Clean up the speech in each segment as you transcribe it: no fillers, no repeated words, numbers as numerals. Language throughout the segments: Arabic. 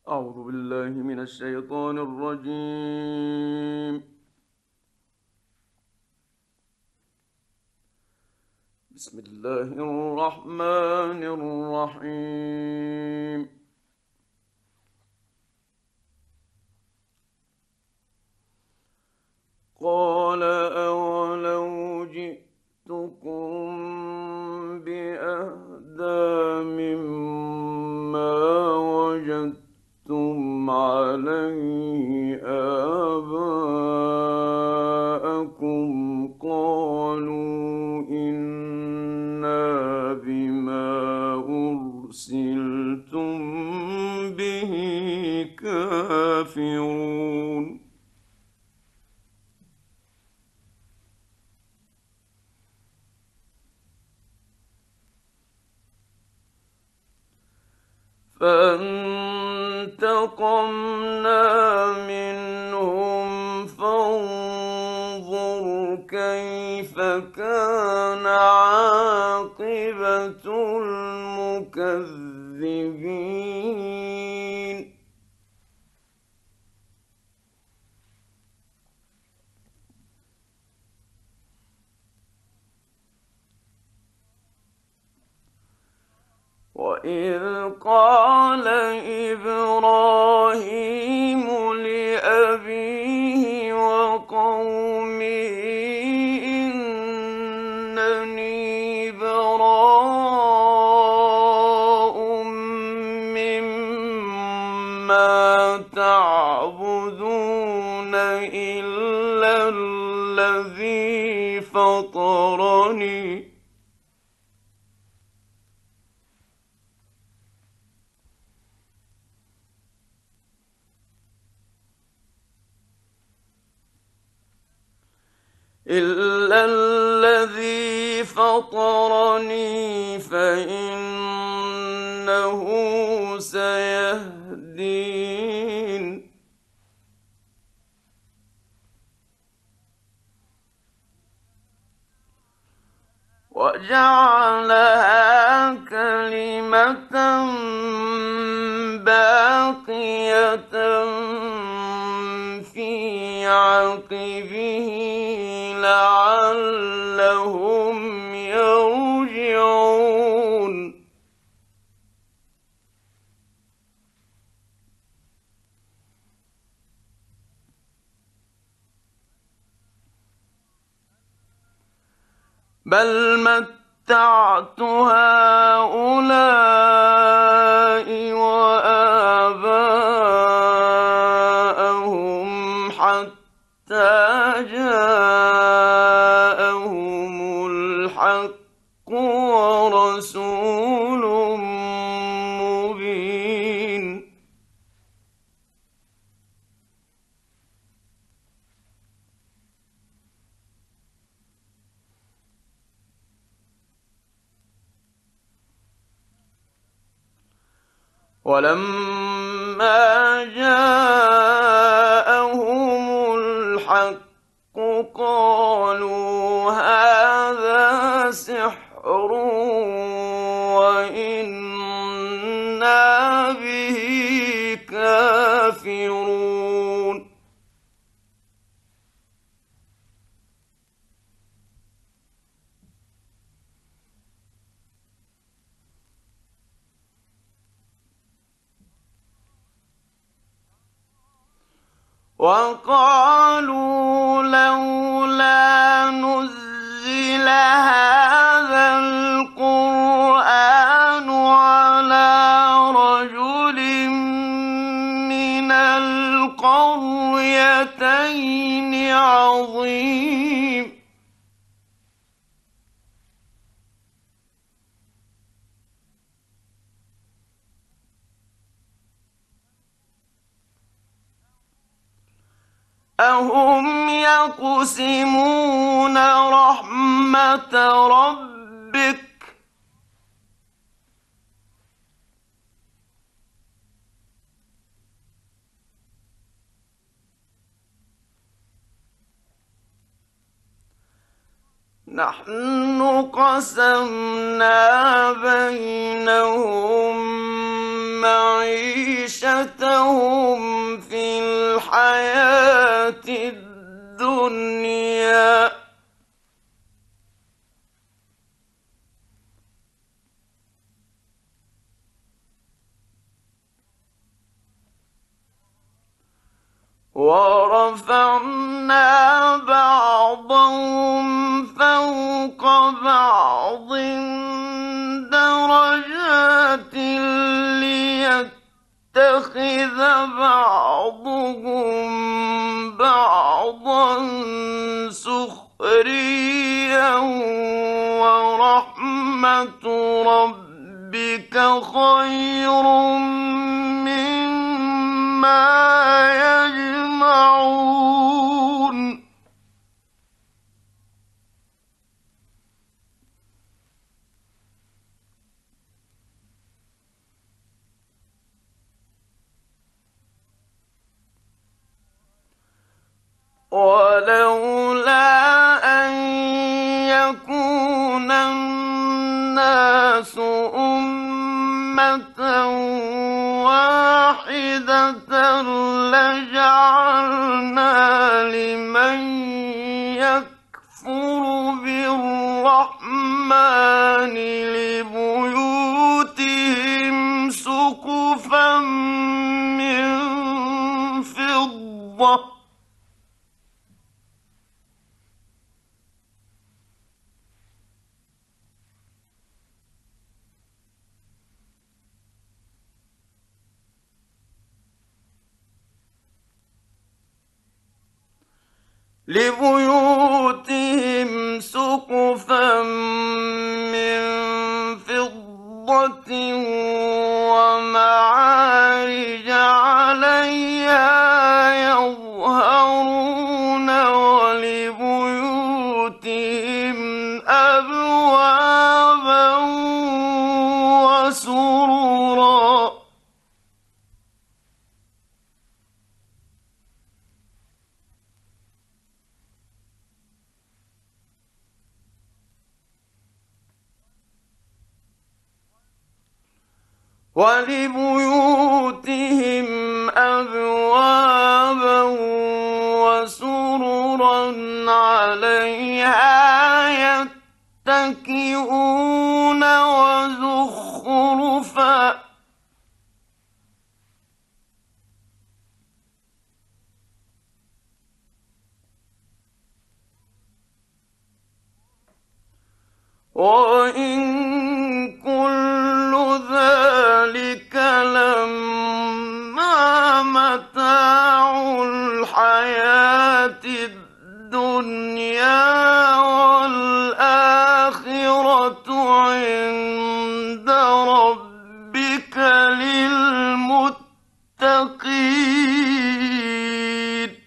أعوذ بالله من الشيطان الرجيم. بسم الله الرحمن الرحيم. قال أولو جئتكم بأهدى مما وجدتم عليه آباءكم قالوا إنا بما أرسلتم به كافرون. فانتقمنا منهم فانظر كيف كان عاقبة المكذبين. وإذ قال إبراهيم لأبيه وقومه إنني براء مما تعبدون إلا الذي فطرني فإنه سيهدين. وجعلها كلمة باقية في عقبه لعلهم يرجعون. بل متعت هؤلاء وآباءهم حتى جاءهم الحق ورسول مبين. ولما جاءهم الحق قالوا هذا سحر وإنا به كافرون. وقالوا لولا نزل هذا القرآن على رجل من القريتين عظيم. أهم يقسمون رحمة ربك نحن قسمنا بينهم معيشتهم في الحياة الدنيا ورفعنا بعضهم فوق بعض درجات ليتخذ بعضهم بعضا سخريا ورحمة ربك خير مما يجمعون ولولا أن يكون الناس أمة واحدة لجعلنا لمن يكفر بالرحمن لبيوتهم سقفا من فضة من فضة ومعارج عليها يظهرون ولبيوتهم أبوابا وسررا عليها يتكئون وزخرفا وإن كل ذلك لما متاع الحياة الدنيا والآخرة عند ربك للمتقين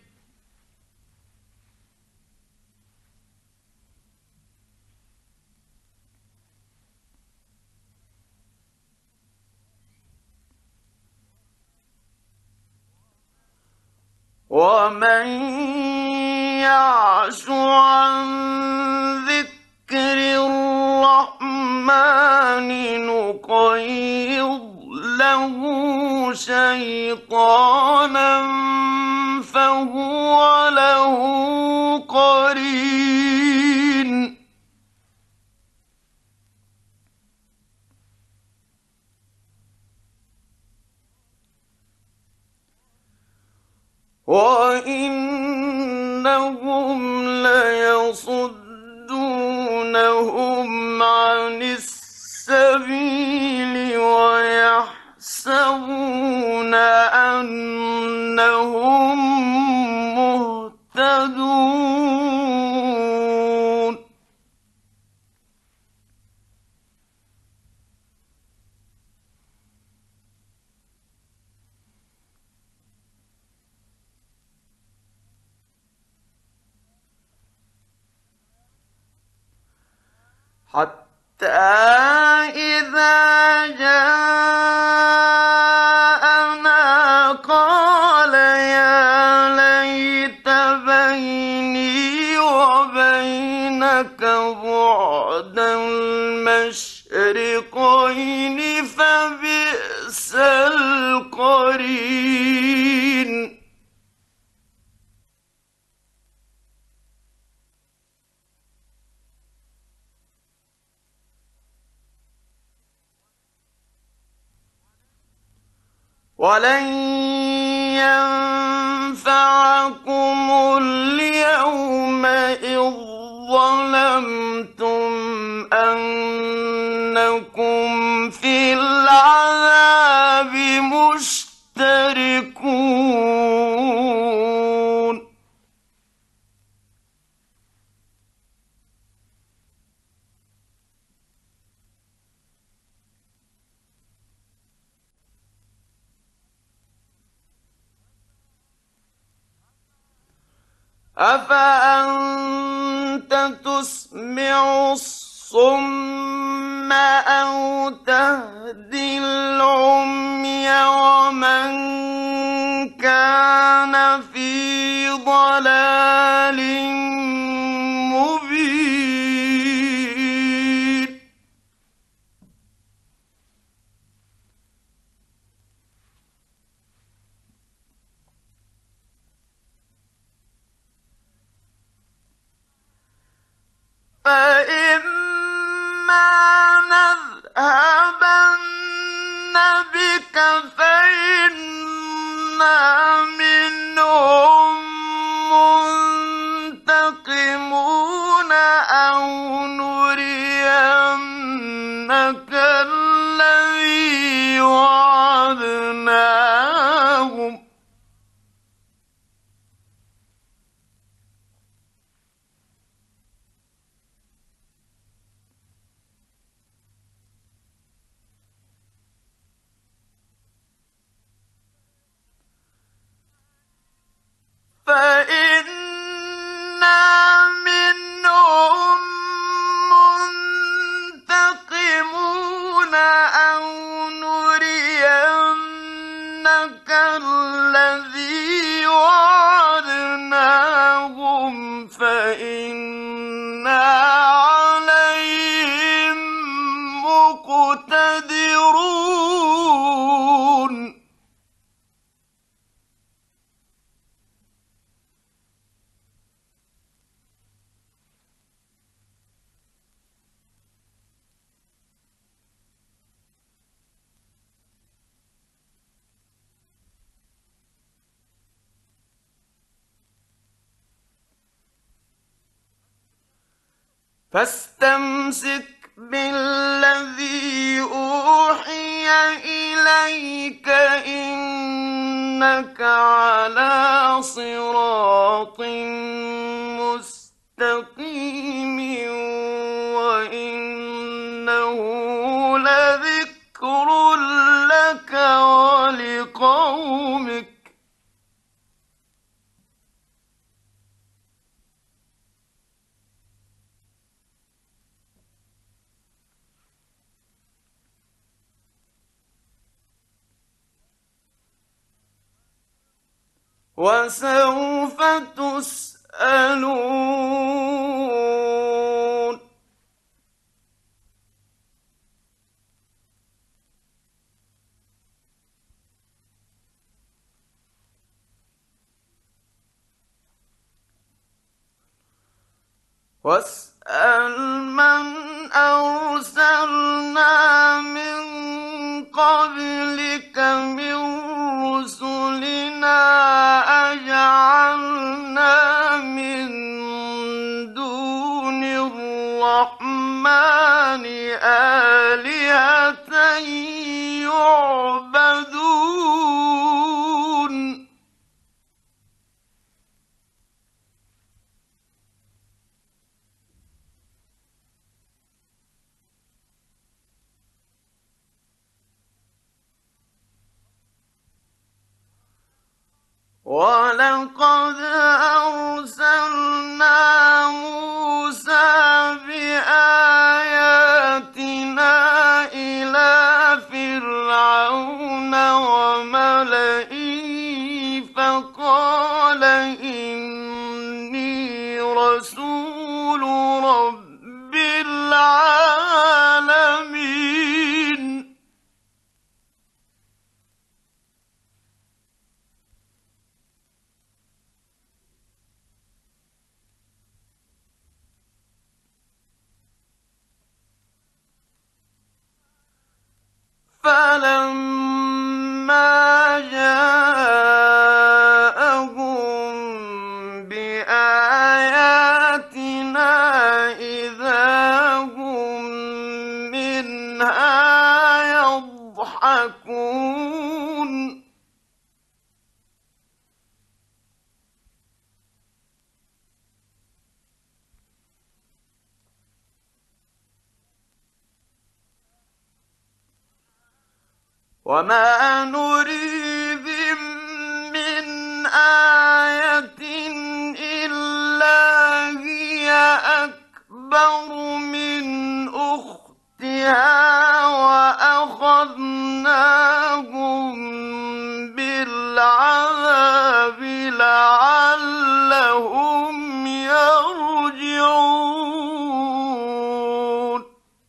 ومن يعش عن ذكر الرحمن نقيض له شيطانا فهو له قرين وإنهم ليصدونهم عن السبيل ويحسبون أنهم مهتدون حتى إذا جاءنا قال يا ليت بيني وبينك بعد المشرقين فبئس آخرين ولن ينفعكم اليوم إذ ظلمتم أنكم في العذاب مشتركون أفأنت تسمع الصم أو تهدي العمي ومن كان في ضلال مبين فإما نذهبن بك فإنا منهم منتقمون أو نرينك الذي وعدناهم فإنا منهم منتقمون أو نرينك الذي وعدناهم فإنا عليهم مقتدرون فاستمسك بالذي أوحي إليك إنك على صراط مستقيم وإنه لذكر لك ولقومك وسوف تسألون واسأل من أرسلنا من قبلك من رسلنا أجعلنا من دون الرحمن آلهة يعبدون ولقد أرسلنا موسى بآياتنا إلى فرعون وملئه فقال إني رسول رب العالمين فلما جاءهم بآياتنا إذا هم منها يضحكون وما نريهم من آية إلا هي أكبر من أختها وأخذناهم بالعذاب لعلهم يرجعون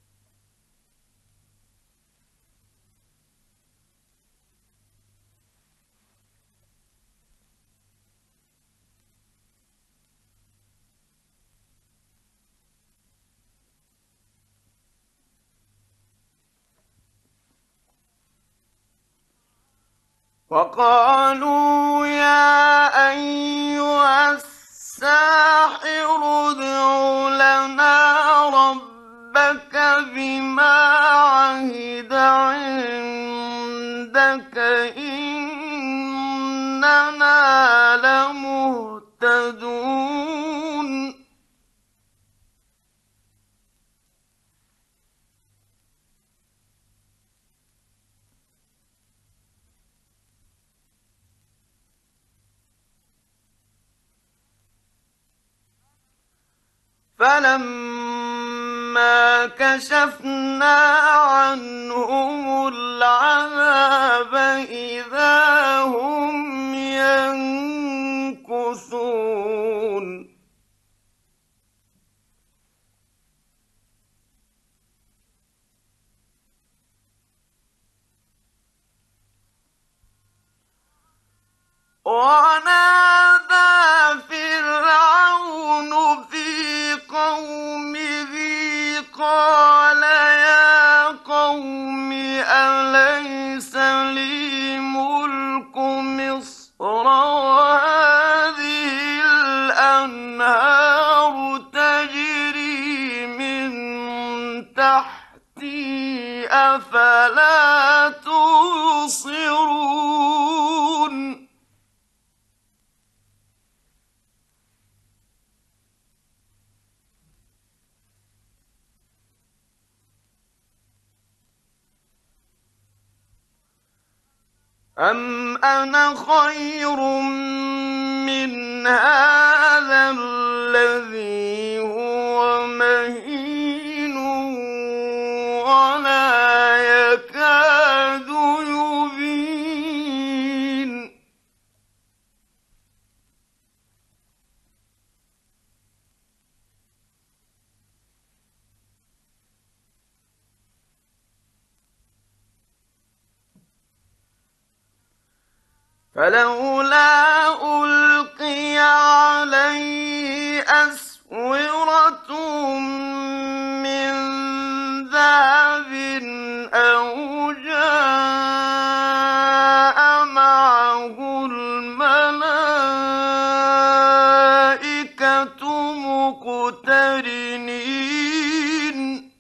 وقالوا يا أيها الساحر ادع لنا ربك بما عهد عندك إننا لمهتدون فلما كشفنا عنهم العذاب إذا هم ينكثون ونادى فرعون في قومه قال يا قوم أليس لي ملك مصر وهذه الأنهار تجري من تحتي أفلا تبصرون أم أنا خير من هذا الذي هو مهين ولا يكاد يبين فلولا ألقي عليه أسورة من ذهب أو جاء معه الملائكة مقترنين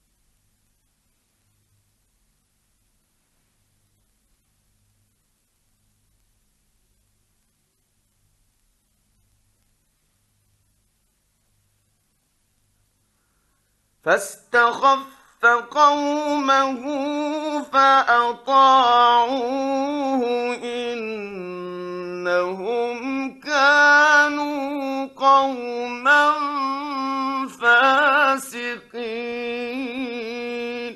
فاستخف قومه فأطاعوه إنهم كانوا قوما فاسقين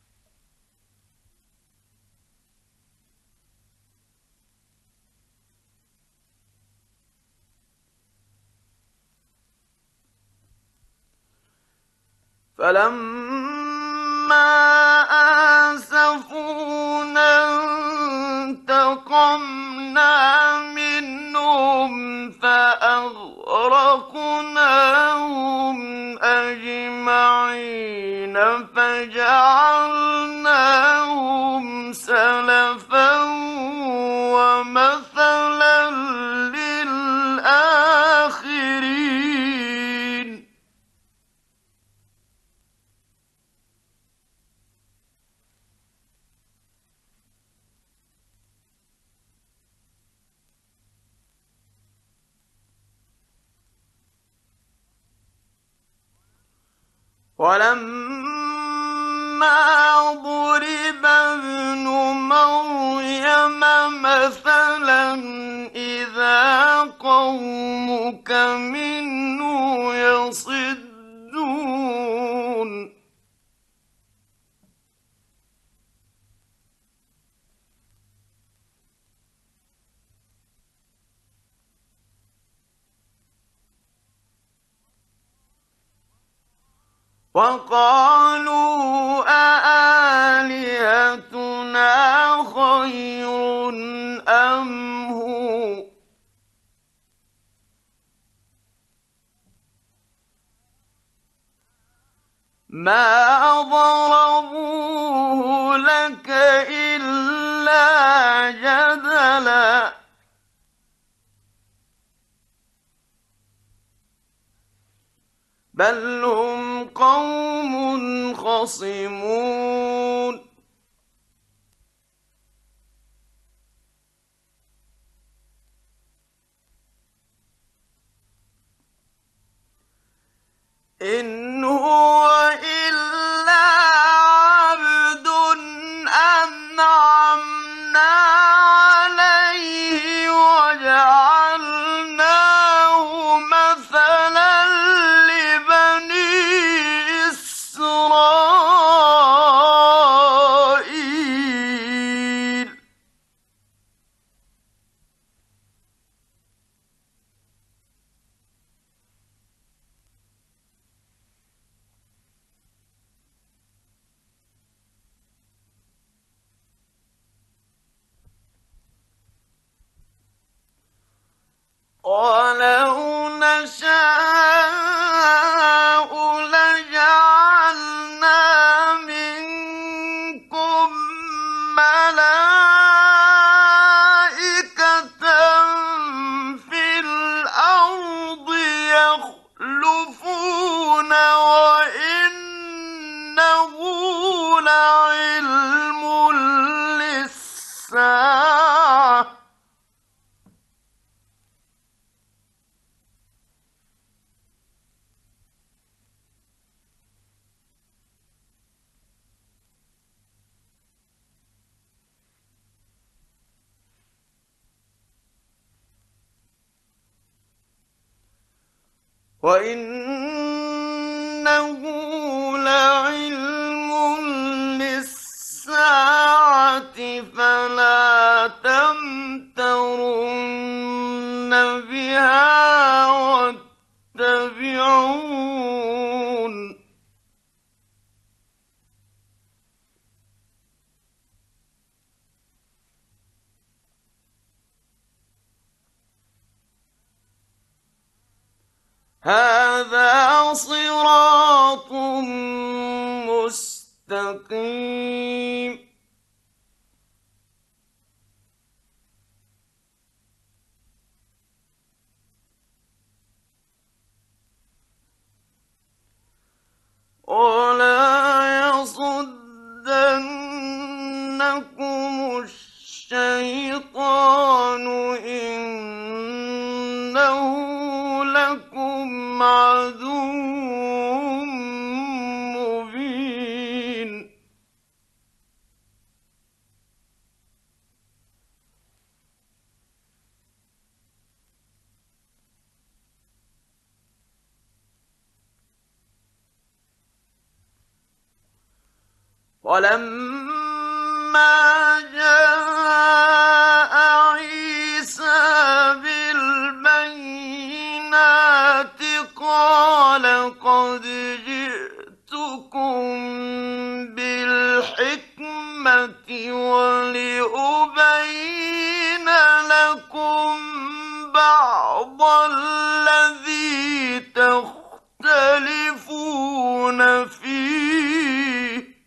فلما آسفونا انتقمنا منهم فأغرقناهم أجمعين فجعلناهم سواء ومثلا للآخرين ولما ضرب ابن مريم مثلا إذا قومك منه يصدون وقالوا أآلهتنا خير أم هو ما ضربوه لك إلا جدلا بل هم قوم خصمون إن هو إلا عبد أنعمنا عليه وجعلناه مثلا لبني إسرائيل ولو نشاء لجعلنا منكم ملائكة في الأرض يخلفون وإنه لعلم للساعة وإنه لعلم للساعة فلا تمترن بها واتبعون هذا صراط مستقيم ولا يصدنكم الشيطان إنه لكم عدو مبين ولما جاء عيسى بالبينات قال قد جئتكم بالحكمة ولأبين لكم بعض الذي تختلفون فيه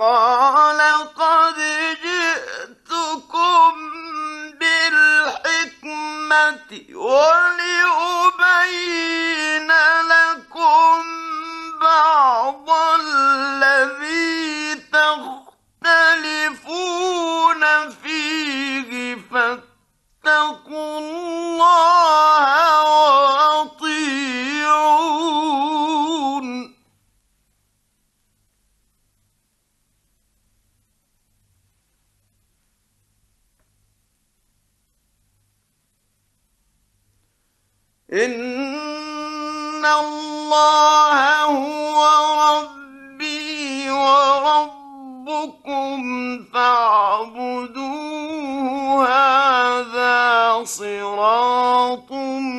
قال قد جئتكم بالحكمة ولأبين لكم بعض الذي تختلفون فيه فاتقوا الله وأطيعون إن الله هو ربي وربكم فاعبدوه هذا صراط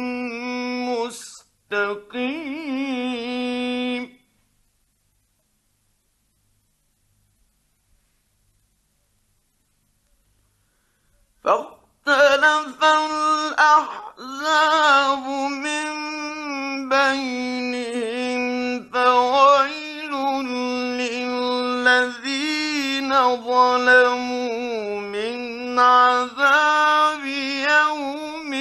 مستقيم فاختلف الأحزاب من بينهم فويل للذين ظلموا من عذاب يوم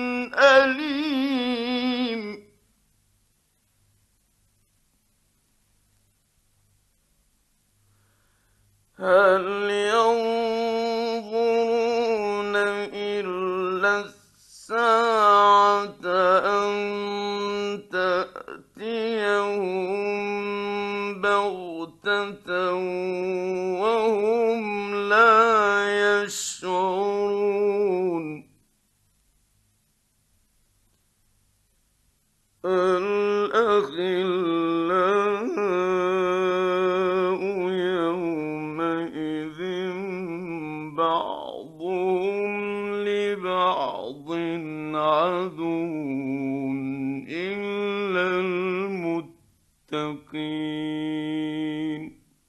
أليم هل ينظرون إلا الساعة أن تأتيهم بغتة وهم لا يشعرون الأخلاء يومئذ بعضهم لبعض عدو إلا المتقين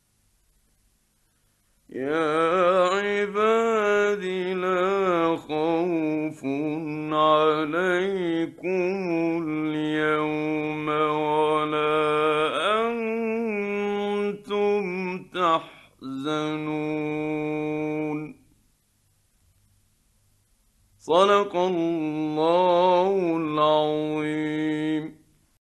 يا عباد لا خوف عليكم اليوم ولا أنتم تحزنون صدق الله العظيم.